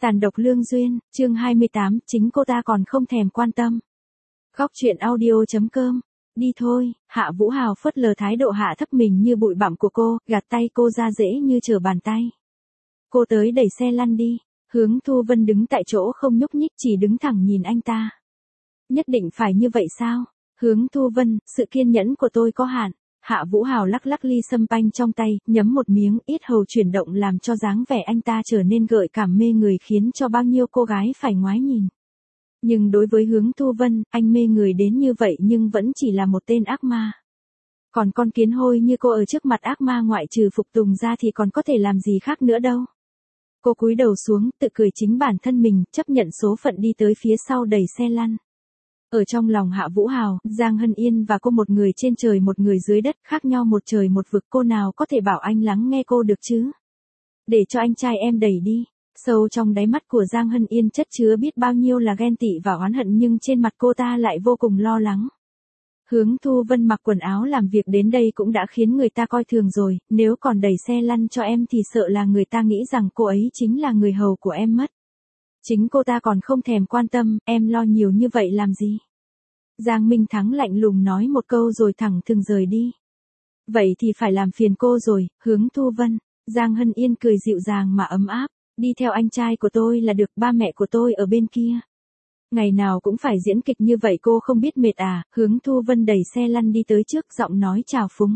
Tàn độc lương duyên, chương 28, chính cô ta còn không thèm quan tâm. Góc truyện audio.com. Đi thôi, Hạ Vũ Hào phớt lờ thái độ hạ thấp mình như bụi bặm của cô, gạt tay cô ra dễ như trở bàn tay. Cô tới đẩy xe lăn đi. Hướng Thu Vân đứng tại chỗ không nhúc nhích, chỉ đứng thẳng nhìn anh ta. Nhất định phải như vậy sao? Hướng Thu Vân, sự kiên nhẫn của tôi có hạn. Hạ Vũ Hào lắc lắc ly sâm panh trong tay, nhấm một miếng, yết hầu chuyển động làm cho dáng vẻ anh ta trở nên gợi cảm mê người, khiến cho bao nhiêu cô gái phải ngoái nhìn. Nhưng đối với Hướng Thu Vân, anh mê người đến như vậy nhưng vẫn chỉ là một tên ác ma. Còn con kiến hôi như cô ở trước mặt ác ma ngoại trừ phục tùng ra thì còn có thể làm gì khác nữa đâu. Cô cúi đầu xuống, tự cười chính bản thân mình, chấp nhận số phận đi tới phía sau đẩy xe lăn. Ở trong lòng Hạ Vũ Hào, Giang Hân Yên và cô một người trên trời một người dưới đất, khác nhau một trời một vực, cô nào có thể bảo anh lắng nghe cô được chứ? Để cho anh trai em đẩy đi. Sâu trong đáy mắt của Giang Hân Yên chất chứa biết bao nhiêu là ghen tị và oán hận, nhưng trên mặt cô ta lại vô cùng lo lắng. Hướng Thu Vân mặc quần áo làm việc đến đây cũng đã khiến người ta coi thường rồi, nếu còn đẩy xe lăn cho em thì sợ là người ta nghĩ rằng cô ấy chính là người hầu của em mất. Chính cô ta còn không thèm quan tâm, em lo nhiều như vậy làm gì? Giang Minh Thắng lạnh lùng nói một câu rồi thẳng thừng rời đi. Vậy thì phải làm phiền cô rồi, Hướng Thu Vân. Giang Hân Yên cười dịu dàng mà ấm áp, đi theo anh trai của tôi là được, ba mẹ của tôi ở bên kia. Ngày nào cũng phải diễn kịch như vậy cô không biết mệt à? Hướng Thu Vân đẩy xe lăn đi tới trước, giọng nói trào phúng.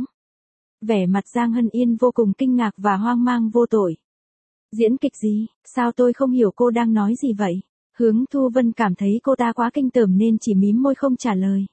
Vẻ mặt Giang Hân Yên vô cùng kinh ngạc và hoang mang vô tội. Diễn kịch gì? Sao tôi không hiểu cô đang nói gì vậy? Hướng Thu Vân cảm thấy cô ta quá kinh tởm nên chỉ mím môi không trả lời.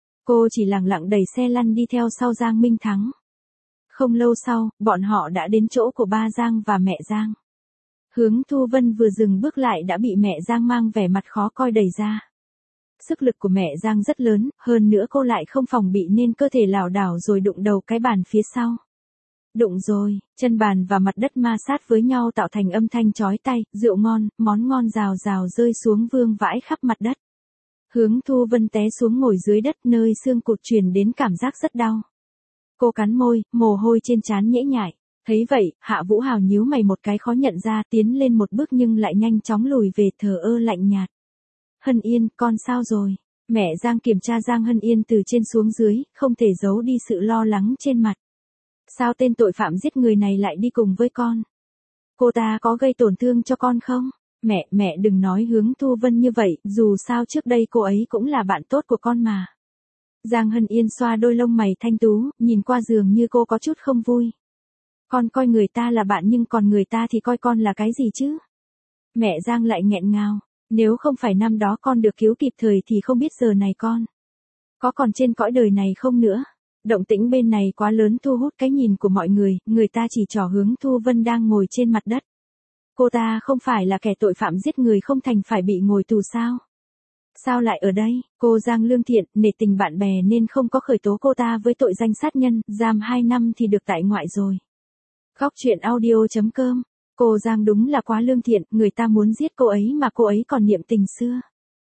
Cô chỉ lặng lặng đẩy xe lăn đi theo sau Giang Minh Thắng. Không lâu sau, bọn họ đã đến chỗ của ba Giang và mẹ Giang. Hướng Thu Vân vừa dừng bước lại đã bị mẹ Giang mang vẻ mặt khó coi đẩy ra. Sức lực của mẹ Giang rất lớn, hơn nữa cô lại không phòng bị nên cơ thể lảo đảo rồi đụng đầu cái bàn phía sau. Đụng rồi, chân bàn và mặt đất ma sát với nhau tạo thành âm thanh chói tai, rượu ngon, món ngon rào rào rơi xuống vương vãi khắp mặt đất. Hướng Thu Vân té xuống ngồi dưới đất, nơi xương cụt truyền đến cảm giác rất đau. Cô cắn môi, mồ hôi trên trán nhễ nhại. Thấy vậy, Hạ Vũ Hào nhíu mày một cái khó nhận ra, tiến lên một bước nhưng lại nhanh chóng lùi về, thờ ơ lạnh nhạt. Hân Yên, con sao rồi? Mẹ Giang kiểm tra Giang Hân Yên từ trên xuống dưới, không thể giấu đi sự lo lắng trên mặt. Sao tên tội phạm giết người này lại đi cùng với con? Cô ta có gây tổn thương cho con không? Mẹ đừng nói Hướng Thu Vân như vậy, dù sao trước đây cô ấy cũng là bạn tốt của con mà. Giang Hân Yên xoa đôi lông mày thanh tú, nhìn qua dường như cô có chút không vui. Con coi người ta là bạn nhưng còn người ta thì coi con là cái gì chứ? Mẹ Giang lại nghẹn ngào, nếu không phải năm đó con được cứu kịp thời thì không biết giờ này con có còn trên cõi đời này không nữa. Động tĩnh bên này quá lớn thu hút cái nhìn của mọi người, người ta chỉ trỏ Hướng Thu Vân đang ngồi trên mặt đất. Cô ta không phải là kẻ tội phạm giết người không thành phải bị ngồi tù sao? Sao lại ở đây? Cô Giang lương thiện, nể tình bạn bè nên không có khởi tố cô ta với tội danh sát nhân, giam 2 năm thì được tại ngoại rồi. Góc truyện audio.com. Cô Giang đúng là quá lương thiện, người ta muốn giết cô ấy mà cô ấy còn niệm tình xưa.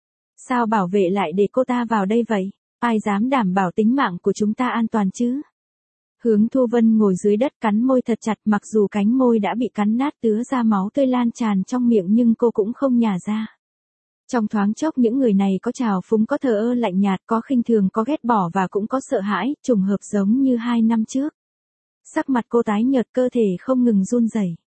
Sao bảo vệ lại để cô ta vào đây vậy? Ai dám đảm bảo tính mạng của chúng ta an toàn chứ? Hướng Thu Vân ngồi dưới đất cắn môi thật chặt, mặc dù cánh môi đã bị cắn nát tứa ra máu tươi lan tràn trong miệng nhưng cô cũng không nhả ra. Trong thoáng chốc những người này có trào phúng, có thờ ơ lạnh nhạt, có khinh thường, có ghét bỏ và cũng có sợ hãi, trùng hợp giống như 2 năm trước. Sắc mặt cô tái nhợt, cơ thể không ngừng run rẩy.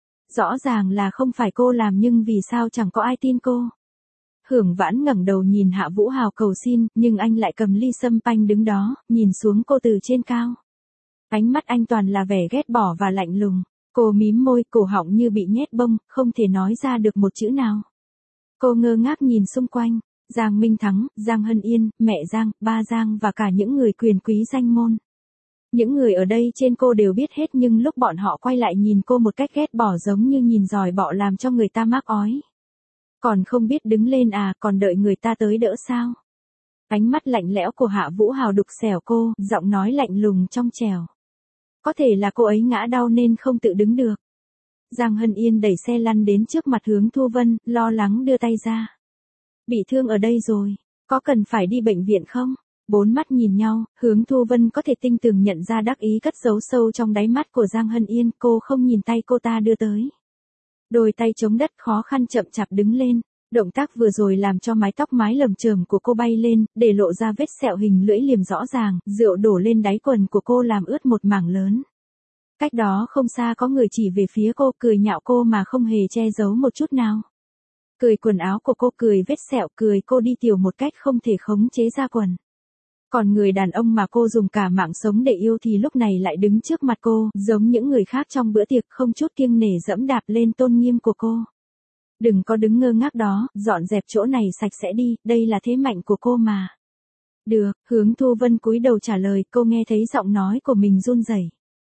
Rõ ràng là không phải cô làm nhưng vì sao chẳng có ai tin cô. Hưởng Vãn ngẩng đầu nhìn Hạ Vũ Hào cầu xin, nhưng anh lại cầm ly sâm panh đứng đó, nhìn xuống cô từ trên cao. Ánh mắt anh toàn là vẻ ghét bỏ và lạnh lùng. Cô mím môi, cổ họng như bị nhét bông, không thể nói ra được một chữ nào. Cô ngơ ngác nhìn xung quanh, Giang Minh Thắng, Giang Hân Yên, mẹ Giang, ba Giang và cả những người quyền quý danh môn. Những người ở đây trên cô đều biết hết nhưng lúc bọn họ quay lại nhìn cô một cách ghét bỏ giống như nhìn giòi bọ làm cho người ta mắc ói. Còn không biết đứng lên à, còn đợi người ta tới đỡ sao? Ánh mắt lạnh lẽo của Hạ Vũ Hào đục xẻo cô, giọng nói lạnh lùng trong trẻo. Có thể là cô ấy ngã đau nên không tự đứng được. Giang Hân Yên đẩy xe lăn đến trước mặt Hướng Thu Vân, lo lắng đưa tay ra. Bị thương ở đây rồi, có cần phải đi bệnh viện không? Bốn mắt nhìn nhau, Hướng Thu Vân có thể tinh tường nhận ra đắc ý cất giấu sâu trong đáy mắt của Giang Hân Yên, cô không nhìn tay cô ta đưa tới. Đôi tay chống đất khó khăn chậm chạp đứng lên. Động tác vừa rồi làm cho mái tóc mái lởm chởm của cô bay lên, để lộ ra vết sẹo hình lưỡi liềm rõ ràng, rượu đổ lên đáy quần của cô làm ướt một mảng lớn. Cách đó không xa có người chỉ về phía cô, cười nhạo cô mà không hề che giấu một chút nào. Cười quần áo của cô, cười vết sẹo, cười cô đi tiểu một cách không thể khống chế ra quần. Còn người đàn ông mà cô dùng cả mạng sống để yêu thì lúc này lại đứng trước mặt cô, giống những người khác trong bữa tiệc, không chút kiêng nể dẫm đạp lên tôn nghiêm của cô. Đừng có đứng ngơ ngác đó, dọn dẹp chỗ này sạch sẽ đi, đây là thế mạnh của cô mà. Được, Hướng Thu Vân cúi đầu trả lời, cô nghe thấy giọng nói của mình run rẩy.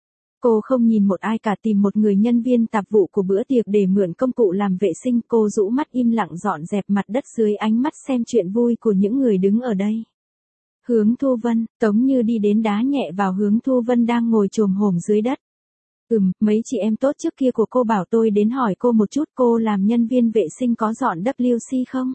Cô không nhìn một ai cả, tìm một người nhân viên tạp vụ của bữa tiệc để mượn công cụ làm vệ sinh, cô rũ mắt im lặng dọn dẹp mặt đất dưới ánh mắt xem chuyện vui của những người đứng ở đây. Hướng Thu Vân, Tống Như đi đến đá nhẹ vào Hướng Thu Vân đang ngồi chồm hổm dưới đất. Mấy chị em tốt trước kia của cô bảo tôi đến hỏi cô một chút, cô làm nhân viên vệ sinh có dọn WC không?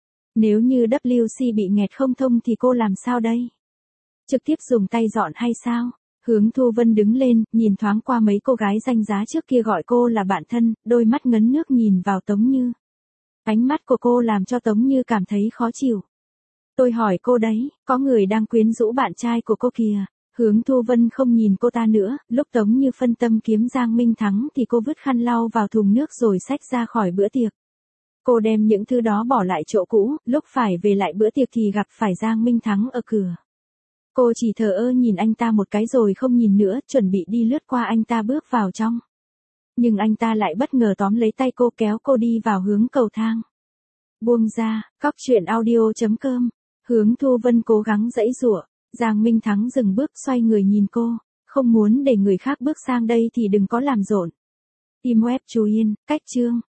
Nếu như WC bị nghẹt không thông thì cô làm sao đây? Trực tiếp dùng tay dọn hay sao? Hướng Thu Vân đứng lên, nhìn thoáng qua mấy cô gái danh giá trước kia gọi cô là bạn thân, đôi mắt ngấn nước nhìn vào Tống Như. Ánh mắt của cô làm cho Tống Như cảm thấy khó chịu. Tôi hỏi cô đấy, có người đang quyến rũ bạn trai của cô kìa. Hướng Thu Vân không nhìn cô ta nữa, lúc Tống Như phân tâm kiếm Giang Minh Thắng thì cô vứt khăn lau vào thùng nước rồi xách ra khỏi bữa tiệc. Cô đem những thứ đó bỏ lại chỗ cũ, lúc phải về lại bữa tiệc thì gặp phải Giang Minh Thắng ở cửa. Cô chỉ thờ ơ nhìn anh ta một cái rồi không nhìn nữa, chuẩn bị đi lướt qua anh ta bước vào trong. Nhưng anh ta lại bất ngờ tóm lấy tay cô kéo cô đi vào hướng cầu thang. Buông ra, coctruyện.audio.com. Hướng Thu Vân cố gắng giãy giụa. Giang Minh Thắng dừng bước xoay người nhìn cô, không muốn để người khác bước sang đây thì đừng có làm rộn. Tim web chú yên, cách chương.